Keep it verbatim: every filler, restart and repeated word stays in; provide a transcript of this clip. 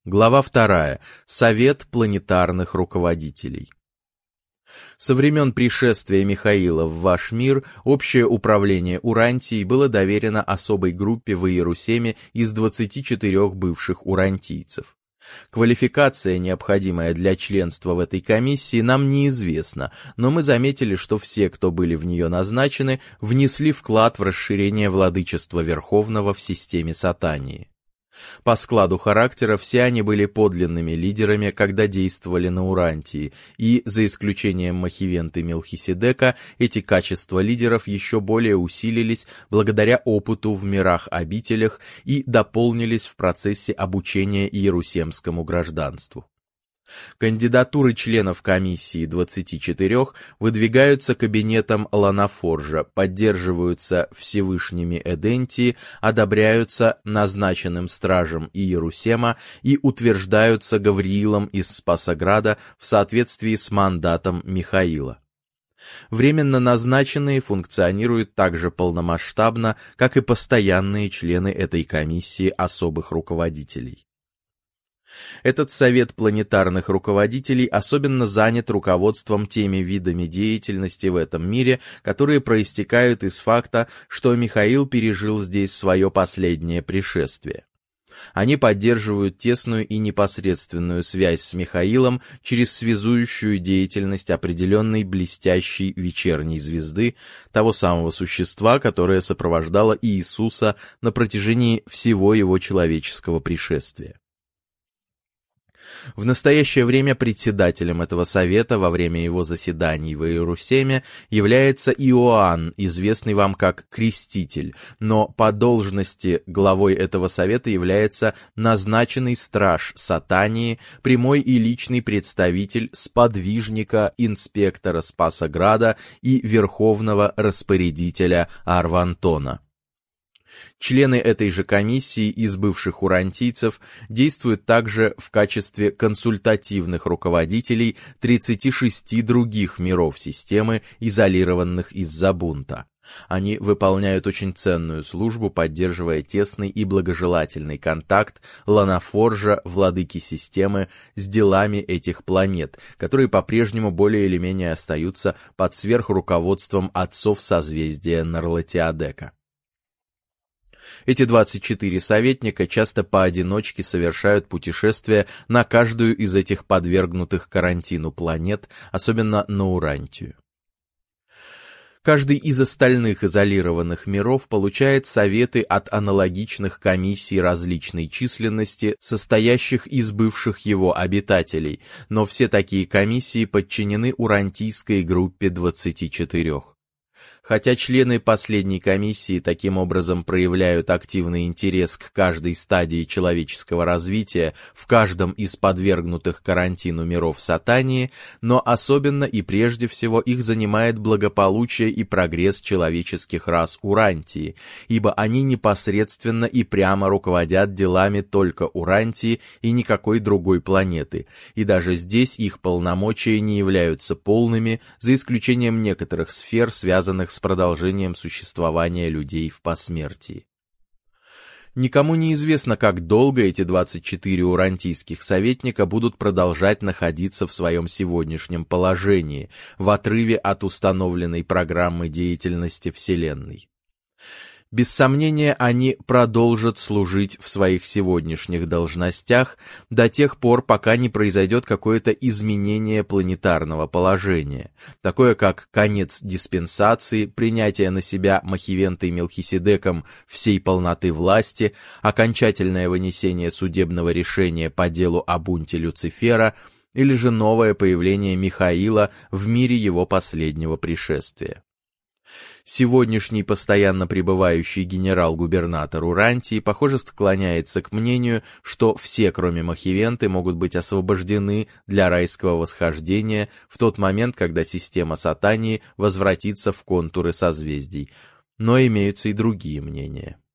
Глава вторая. Совет планетарных руководителей. Со времен пришествия Михаила в ваш мир общее управление Урантией было доверено особой группе в Иерусалиме из двадцати четырёх бывших урантийцев. Квалификация, необходимая для членства в этой комиссии, нам неизвестна, но мы заметили, что все, кто были в нее назначены, внесли вклад в расширение владычества Верховного в системе Сатании. По складу характера все они были подлинными лидерами, когда действовали на Урантии, и, за исключением Махивенты Мелхиседека, эти качества лидеров еще более усилились благодаря опыту в мирах-обителях и дополнились в процессе обучения иерусемскому гражданству. Кандидатуры членов комиссии двадцати четырёх выдвигаются кабинетом Ланафоржа, поддерживаются Всевышними Эдентии, одобряются назначенным стражем Иерусема и утверждаются Гавриилом из Спасограда в соответствии с мандатом Михаила. Временно назначенные функционируют так же полномасштабно, как и постоянные члены этой комиссии особых руководителей. Этот совет планетарных руководителей особенно занят руководством теми видами деятельности в этом мире, которые проистекают из факта, что Михаил пережил здесь свое последнее пришествие. Они поддерживают тесную и непосредственную связь с Михаилом через связующую деятельность определенной блестящей вечерней звезды, того самого существа, которое сопровождало Иисуса на протяжении всего его человеческого пришествия. В настоящее время председателем этого совета во время его заседаний в Иерусалиме является Иоанн, известный вам как Креститель, но по должности главой этого совета является назначенный страж Сатании, прямой и личный представитель сподвижника, инспектора Спасограда и верховного распорядителя Арвантона. Члены этой же комиссии из бывших урантийцев действуют также в качестве консультативных руководителей тридцати шести других миров системы, изолированных из-за бунта. Они выполняют очень ценную службу, поддерживая тесный и благожелательный контакт Ланафоржа, владыки системы, с делами этих планет, которые по-прежнему более или менее остаются под сверхруководством отцов созвездия Нарлатиадека. Эти двадцать четыре советника часто поодиночке совершают путешествия на каждую из этих подвергнутых карантину планет, особенно на Урантию. Каждый из остальных изолированных миров получает советы от аналогичных комиссий различной численности, состоящих из бывших его обитателей, но все такие комиссии подчинены урантийской группе двадцати четырёх. Хотя члены последней комиссии таким образом проявляют активный интерес к каждой стадии человеческого развития в каждом из подвергнутых карантину миров Сатании, но особенно и прежде всего их занимает благополучие и прогресс человеческих рас Урантии, ибо они непосредственно и прямо руководят делами только Урантии и никакой другой планеты, и даже здесь их полномочия не являются полными, за исключением некоторых сфер, связанных с с продолжением существования людей в посмертии. Никому не известно, как долго эти двадцать четыре урантийских советника будут продолжать находиться в своем сегодняшнем положении, в отрыве от установленной программы деятельности Вселенной. Без сомнения, они продолжат служить в своих сегодняшних должностях до тех пор, пока не произойдет какое-то изменение планетарного положения, такое как конец диспенсации, принятие на себя Махивентой Мелхиседеком всей полноты власти, окончательное вынесение судебного решения по делу о бунте Люцифера или же новое появление Михаила в мире его последнего пришествия. Сегодняшний постоянно пребывающий генерал-губернатор Урантии, похоже, склоняется к мнению, что все, кроме Махивенты, могут быть освобождены для райского восхождения в тот момент, когда система Сатании возвратится в контуры созвездий. Но имеются и другие мнения.